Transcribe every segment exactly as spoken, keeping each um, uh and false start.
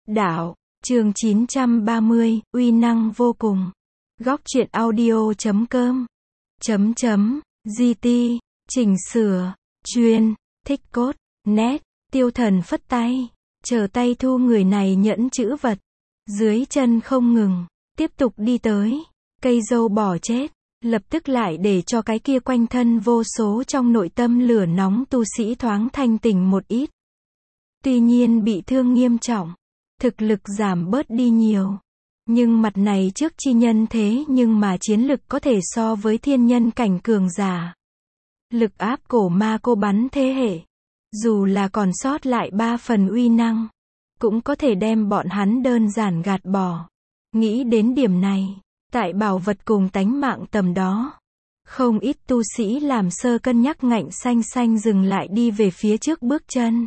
Đạo, chương chín trăm ba mươi, uy năng vô cùng. Góc truyện audio chấm com. Chấm chấm, giê tê, chỉnh sửa, chuyên, thích cốt, nét, Tiêu Thần phất tay, chờ tay thu người này nhẫn chữ vật. Dưới chân không ngừng, tiếp tục đi tới, cây dâu bò chết, lập tức lại để cho cái kia quanh thân vô số trong nội tâm lửa nóng tu sĩ thoáng thanh tỉnh một ít. Tuy nhiên bị thương nghiêm trọng, thực lực giảm bớt đi nhiều. Nhưng mặt này trước chi nhân thế nhưng mà chiến lực có thể so với thiên nhân cảnh cường giả. Lực áp cổ ma cô bắn thế hệ. Dù là còn sót lại ba phần uy năng, cũng có thể đem bọn hắn đơn giản gạt bỏ. Nghĩ đến điểm này, tại bảo vật cùng tánh mạng tầm đó, không ít tu sĩ làm sơ cân nhắc ngạnh xanh xanh dừng lại đi về phía trước bước chân.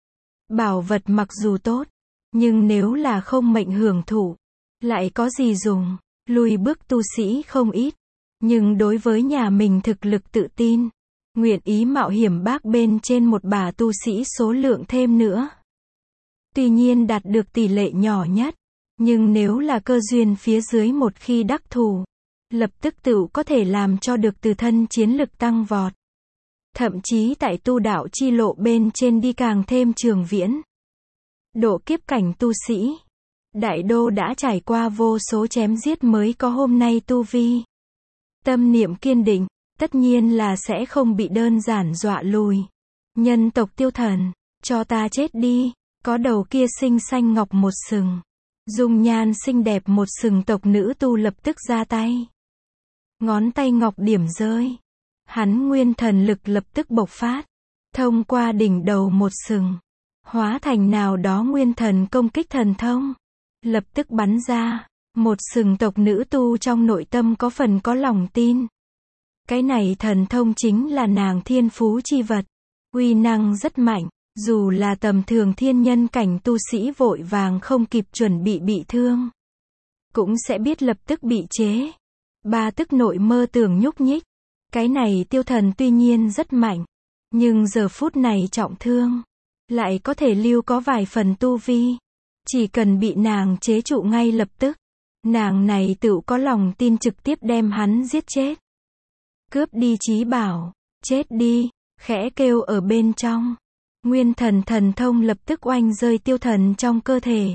Bảo vật mặc dù tốt, nhưng nếu là không mệnh hưởng thụ, lại có gì dùng, lùi bước tu sĩ không ít. Nhưng đối với nhà mình thực lực tự tin, nguyện ý mạo hiểm bác bên trên một bà tu sĩ số lượng thêm nữa. Tuy nhiên đạt được tỷ lệ nhỏ nhất, nhưng nếu là cơ duyên phía dưới một khi đắc thủ, lập tức tự có thể làm cho được từ thân chiến lực tăng vọt. Thậm chí tại tu đạo chi lộ bên trên đi càng thêm trường viễn. Độ kiếp cảnh tu sĩ, đại đô đã trải qua vô số chém giết mới có hôm nay tu vi. Tâm niệm kiên định, tất nhiên là sẽ không bị đơn giản dọa lùi. Nhân tộc Tiêu Thần, cho ta chết đi, có đầu kia xinh xanh ngọc một sừng. Dung nhan xinh đẹp một sừng tộc nữ tu lập tức ra tay. Ngón tay ngọc điểm rơi. Hắn nguyên thần lực lập tức bộc phát. Thông qua đỉnh đầu một sừng. Hóa thành nào đó nguyên thần công kích thần thông. Lập tức bắn ra. Một sừng tộc nữ tu trong nội tâm có phần có lòng tin. Cái này thần thông chính là nàng thiên phú chi vật. Uy năng rất mạnh. Dù là tầm thường thiên nhân cảnh tu sĩ vội vàng không kịp chuẩn bị bị thương, cũng sẽ biết lập tức bị chế. Ba tức nội mơ tưởng nhúc nhích. Cái này Tiêu Thần tuy nhiên rất mạnh, nhưng giờ phút này trọng thương, lại có thể lưu có vài phần tu vi. Chỉ cần bị nàng chế trụ ngay lập tức, nàng này tự có lòng tin trực tiếp đem hắn giết chết. Cướp đi chí bảo, chết đi, khẽ kêu ở bên trong. Nguyên thần thần thông lập tức oanh rơi Tiêu Thần trong cơ thể.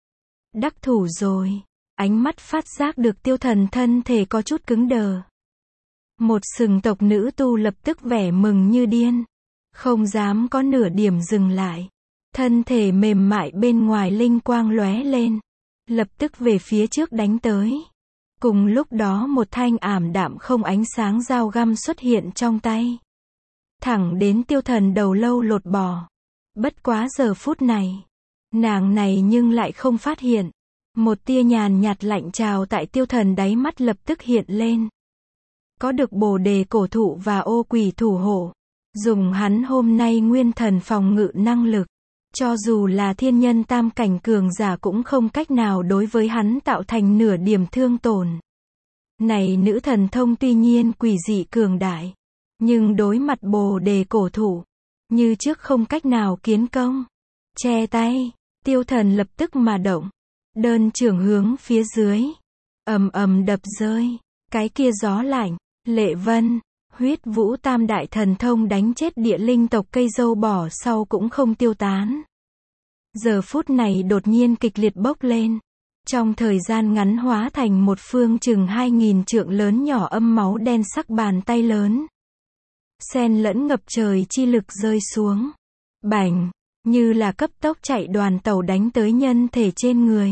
Đắc thủ rồi. Ánh mắt phát giác được Tiêu Thần thân thể có chút cứng đờ. Một sừng tộc nữ tu lập tức vẻ mừng như điên. Không dám có nửa điểm dừng lại. Thân thể mềm mại bên ngoài linh quang lóe lên. Lập tức về phía trước đánh tới. Cùng lúc đó một thanh ảm đạm không ánh sáng dao găm xuất hiện trong tay. Thẳng đến Tiêu Thần đầu lâu lột bỏ. Bất quá giờ phút này, nàng này nhưng lại không phát hiện. Một tia nhàn nhạt lạnh trào tại Tiêu Thần đáy mắt lập tức hiện lên. Có được bồ đề cổ thụ và ô quỷ thủ hộ. Dùng hắn hôm nay nguyên thần phòng ngự năng lực. Cho dù là thiên nhân tam cảnh cường giả cũng không cách nào đối với hắn tạo thành nửa điểm thương tổn. Này nữ thần thông tuy nhiên quỷ dị cường đại. Nhưng đối mặt bồ đề cổ thụ, như trước không cách nào kiến công. Che tay, Tiêu Thần lập tức mà động. Đơn trưởng hướng phía dưới. Ầm ầm đập rơi. Cái kia gió lạnh, lệ vân, huyết vũ tam đại thần thông đánh chết địa linh tộc cây dâu bò sau cũng không tiêu tán. Giờ phút này đột nhiên kịch liệt bốc lên. Trong thời gian ngắn hóa thành một phương chừng hai nghìn trượng lớn nhỏ âm máu đen sắc bàn tay lớn. Xen lẫn ngập trời chi lực rơi xuống. Bành, như là cấp tốc chạy đoàn tàu đánh tới nhân thể trên người.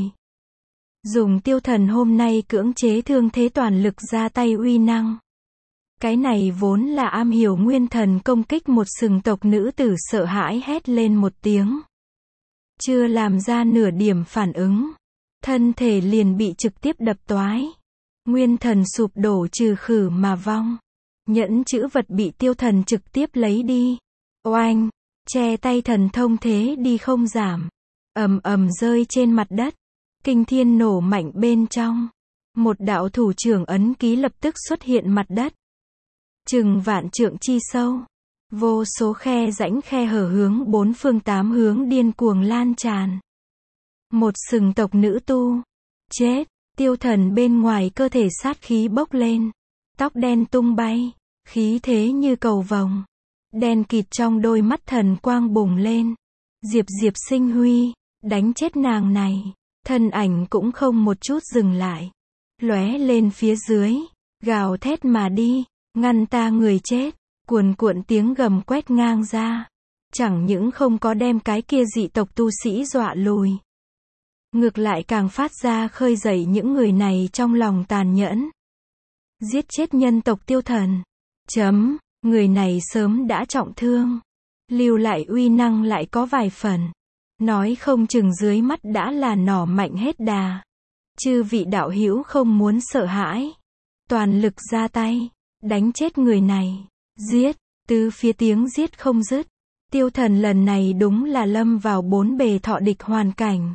Dùng Tiêu Thần hôm nay cưỡng chế thương thế toàn lực ra tay uy năng. Cái này vốn là am hiểu nguyên thần công kích một sừng tộc nữ tử sợ hãi hét lên một tiếng. Chưa làm ra nửa điểm phản ứng. Thân thể liền bị trực tiếp đập toái. Nguyên thần sụp đổ trừ khử mà vong. Nhẫn chữ vật bị Tiêu Thần trực tiếp lấy đi. Oanh, che tay thần thông thế đi không giảm. Ầm ầm rơi trên mặt đất. Kinh thiên nổ mạnh bên trong. Một đạo thủ trưởng ấn ký lập tức xuất hiện mặt đất. Chừng vạn trượng chi sâu. Vô số khe rãnh khe hở hướng bốn phương tám hướng điên cuồng lan tràn. Một sừng tộc nữ tu. Chết. Tiêu Thần bên ngoài cơ thể sát khí bốc lên. Tóc đen tung bay. Khí thế như cầu vồng. Đen kịt trong đôi mắt thần quang bùng lên. Diệp Diệp Sinh Huy. Đánh chết nàng này. Thân ảnh cũng không một chút dừng lại. Lóe lên phía dưới. Gào thét mà đi. Ngăn ta người chết. Cuồn cuộn tiếng gầm quét ngang ra. Chẳng những không có đem cái kia dị tộc tu sĩ dọa lùi. Ngược lại càng phát ra khơi dậy những người này trong lòng tàn nhẫn. Giết chết nhân tộc Tiêu Thần. Chấm. Người này sớm đã trọng thương. Lưu lại uy năng lại có vài phần. Nói không chừng dưới mắt đã là nỏ mạnh hết đà. Chư vị đạo hữu không muốn sợ hãi. Toàn lực ra tay. Đánh chết người này. Giết. Tứ phía tiếng giết không dứt. Tiêu Thần lần này đúng là lâm vào bốn bề thọ địch hoàn cảnh.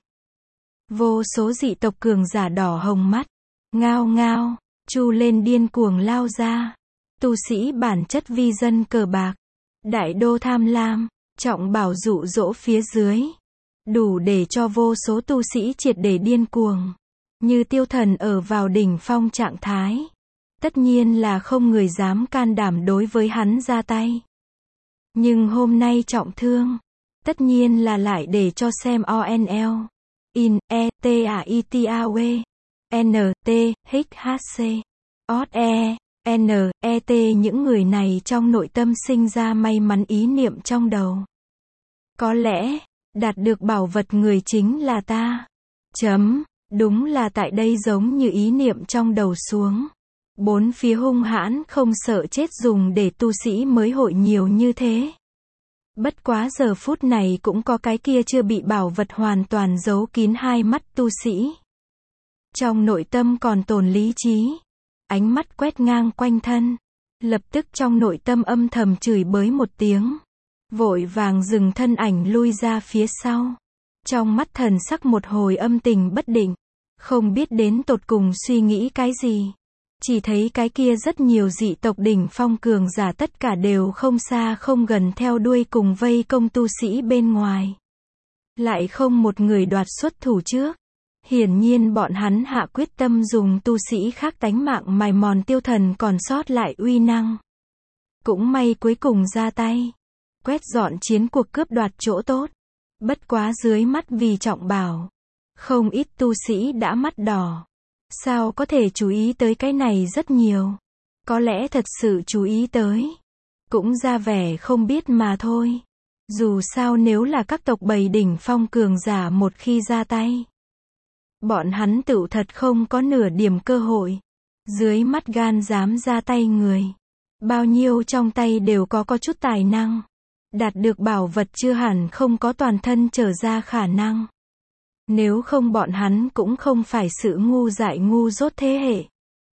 Vô số dị tộc cường giả đỏ hồng mắt. Ngao ngao. Chu lên điên cuồng lao ra. Tu sĩ bản chất vi dân cờ bạc. Đại đô tham lam. Trọng bảo dụ dỗ phía dưới. Đủ để cho vô số tu sĩ triệt để điên cuồng. Như Tiêu Thần ở vào đỉnh phong trạng thái. Tất nhiên là không người dám can đảm đối với hắn ra tay. Nhưng hôm nay trọng thương. Tất nhiên là lại để cho xem o en lờ. In, E, T, A, I, T, A, W. N, T, H, H, C. O, E, N, E, T những người này trong nội tâm sinh ra may mắn ý niệm trong đầu. Có lẽ, đạt được bảo vật người chính là ta. Chấm. Đúng là tại đây giống như ý niệm trong đầu xuống. Bốn phía hung hãn không sợ chết dùng để tu sĩ mới hội nhiều như thế. Bất quá giờ phút này cũng có cái kia chưa bị bảo vật hoàn toàn giấu kín hai mắt tu sĩ. Trong nội tâm còn tồn lý trí. Ánh mắt quét ngang quanh thân. Lập tức trong nội tâm âm thầm chửi bới một tiếng. Vội vàng dừng thân ảnh lui ra phía sau. Trong mắt thần sắc một hồi âm tình bất định. Không biết đến tột cùng suy nghĩ cái gì. Chỉ thấy cái kia rất nhiều dị tộc đỉnh phong cường giả tất cả đều không xa không gần theo đuôi cùng vây công tu sĩ bên ngoài. Lại không một người đoạt xuất thủ trước. Hiển nhiên bọn hắn hạ quyết tâm dùng tu sĩ khác tánh mạng mài mòn Tiêu Thần còn sót lại uy năng. Cũng may cuối cùng ra tay. Quét dọn chiến cuộc cướp đoạt chỗ tốt. Bất quá dưới mắt vì trọng bảo. Không ít tu sĩ đã mắt đỏ. Sao có thể chú ý tới cái này rất nhiều. Có lẽ thật sự chú ý tới. Cũng ra vẻ không biết mà thôi. Dù sao nếu là các tộc bầy đỉnh phong cường giả một khi ra tay. Bọn hắn tự thật không có nửa điểm cơ hội. Dưới mắt gan dám ra tay người. Bao nhiêu trong tay đều có có chút tài năng. Đạt được bảo vật chưa hẳn không có toàn thân trở ra khả năng. Nếu không bọn hắn cũng không phải sự ngu dại ngu dốt thế hệ.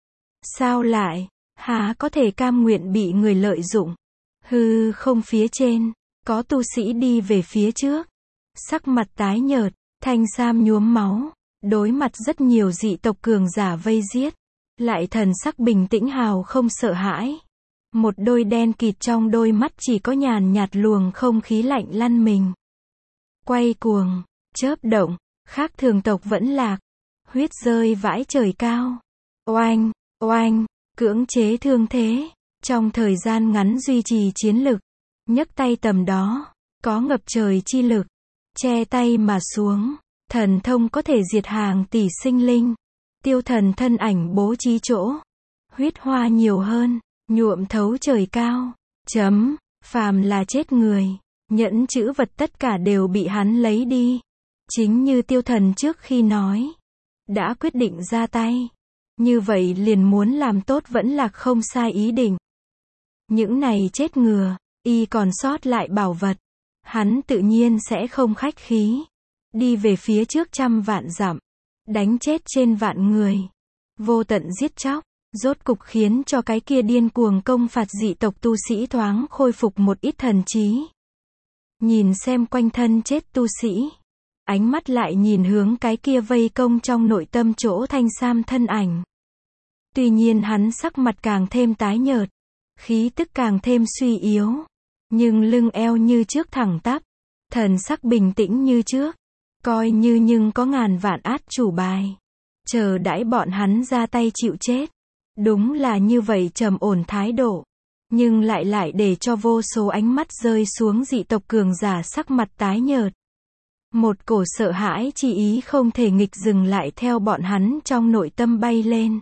Sao lại, há có thể cam nguyện bị người lợi dụng. Hư không phía trên, có tu sĩ đi về phía trước. Sắc mặt tái nhợt, thanh sam nhuốm máu. Đối mặt rất nhiều dị tộc cường giả vây giết. Lại thần sắc bình tĩnh hào không sợ hãi. Một đôi đen kịt trong đôi mắt chỉ có nhàn nhạt luồng không khí lạnh lăn mình. Quay cuồng, chớp động, khác thường tộc vẫn lạc. Huyết rơi vãi trời cao. Oanh, oanh, cưỡng chế thương thế. Trong thời gian ngắn duy trì chiến lực. Nhấc tay tầm đó, có ngập trời chi lực. Che tay mà xuống. Thần thông có thể diệt hàng tỷ sinh linh. Tiêu Thần thân ảnh bố trí chỗ. Huyết hoa nhiều hơn. Nhuộm thấu trời cao. Chấm. Phàm là chết người. Nhẫn chữ vật tất cả đều bị hắn lấy đi. Chính như Tiêu Thần trước khi nói. Đã quyết định ra tay. Như vậy liền muốn làm tốt vẫn là không sai ý định. Những này chết ngừa. Y còn sót lại bảo vật. Hắn tự nhiên sẽ không khách khí. Đi về phía trước trăm vạn dặm. Đánh chết trên vạn người. Vô tận giết chóc. Rốt cục khiến cho cái kia điên cuồng công phạt dị tộc tu sĩ thoáng khôi phục một ít thần trí. Nhìn xem quanh thân chết tu sĩ. Ánh mắt lại nhìn hướng cái kia vây công trong nội tâm chỗ thanh sam thân ảnh. Tuy nhiên hắn sắc mặt càng thêm tái nhợt. Khí tức càng thêm suy yếu. Nhưng lưng eo như trước thẳng tắp. Thần sắc bình tĩnh như trước. Coi như nhưng có ngàn vạn át chủ bài. Chờ đãi bọn hắn ra tay chịu chết. Đúng là như vậy trầm ổn thái độ. Nhưng lại lại để cho vô số ánh mắt rơi xuống dị tộc cường giả sắc mặt tái nhợt. Một cổ sợ hãi chi ý không thể nghịch dừng lại theo bọn hắn trong nội tâm bay lên.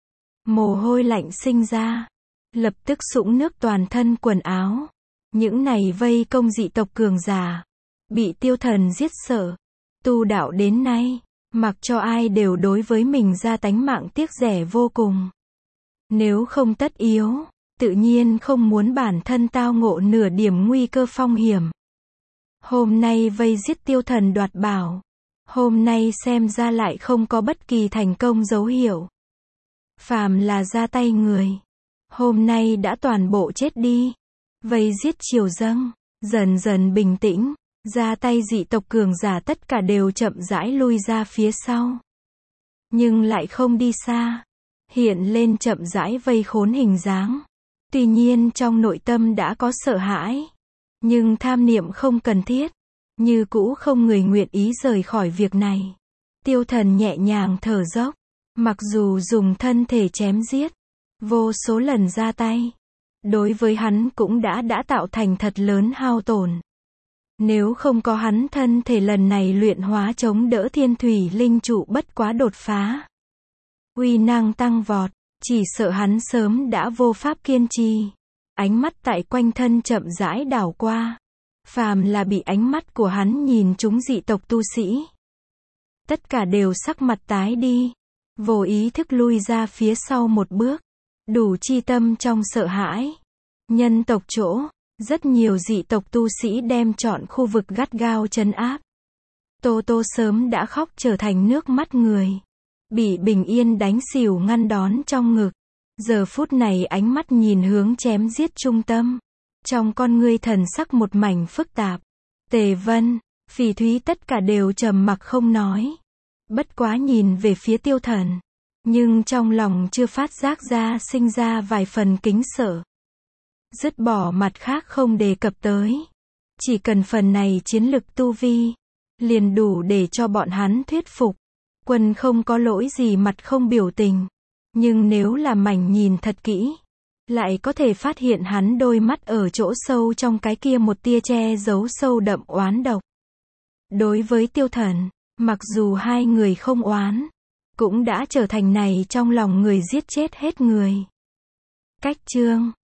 Mồ hôi lạnh sinh ra. Lập tức sũng nước toàn thân quần áo. Những này vây công dị tộc cường giả. Bị Tiêu Thần giết sợ. Tu đạo đến nay. Mặc cho ai đều đối với mình ra tánh mạng tiếc rẻ vô cùng. Nếu không tất yếu, tự nhiên không muốn bản thân tao ngộ nửa điểm nguy cơ phong hiểm. Hôm nay vây giết Tiêu Thần đoạt bảo. Hôm nay xem ra lại không có bất kỳ thành công dấu hiệu. Phàm là ra tay người. Hôm nay đã toàn bộ chết đi. Vây giết triều dâng. Dần dần bình tĩnh. Ra tay dị tộc cường giả tất cả đều chậm rãi lui ra phía sau. Nhưng lại không đi xa. Hiện lên chậm rãi vây khốn hình dáng. Tuy nhiên trong nội tâm đã có sợ hãi. Nhưng tham niệm không cần thiết. Như cũ không người nguyện ý rời khỏi việc này. Tiêu Thần nhẹ nhàng thở dốc. Mặc dù dùng thân thể chém giết. Vô số lần ra tay. Đối với hắn cũng đã đã tạo thành thật lớn hao tổn. Nếu không có hắn thân thể lần này luyện hóa chống đỡ thiên thủy linh trụ bất quá đột phá. Uy năng tăng vọt. Chỉ sợ hắn sớm đã vô pháp kiên trì. Ánh mắt tại quanh thân chậm rãi đảo qua. Phàm là bị ánh mắt của hắn nhìn trúng dị tộc tu sĩ. Tất cả đều sắc mặt tái đi. Vô ý thức lui ra phía sau một bước. Đủ chi tâm trong sợ hãi. Nhân tộc chỗ. Rất nhiều dị tộc tu sĩ đem trọn khu vực gắt gao trấn áp. Tô Tô sớm đã khóc trở thành nước mắt người. Bị Bình Yên đánh xỉu ngăn đón trong ngực. Giờ phút này ánh mắt nhìn hướng chém giết trung tâm. Trong con ngươi thần sắc một mảnh phức tạp. Tề Vân, Phỉ Thúy tất cả đều trầm mặc không nói. Bất quá nhìn về phía Tiêu Thần. Nhưng trong lòng chưa phát giác ra sinh ra vài phần kính sợ. Dứt bỏ mặt khác không đề cập tới. Chỉ cần phần này chiến lực tu vi. Liền đủ để cho bọn hắn thuyết phục. Quân không có lỗi gì mặt không biểu tình. Nhưng nếu là mảnh nhìn thật kỹ. Lại có thể phát hiện hắn đôi mắt ở chỗ sâu trong cái kia một tia che giấu sâu đậm oán độc. Đối với Tiêu Thần, mặc dù hai người không oán. Cũng đã trở thành này trong lòng người giết chết hết người. Cách chương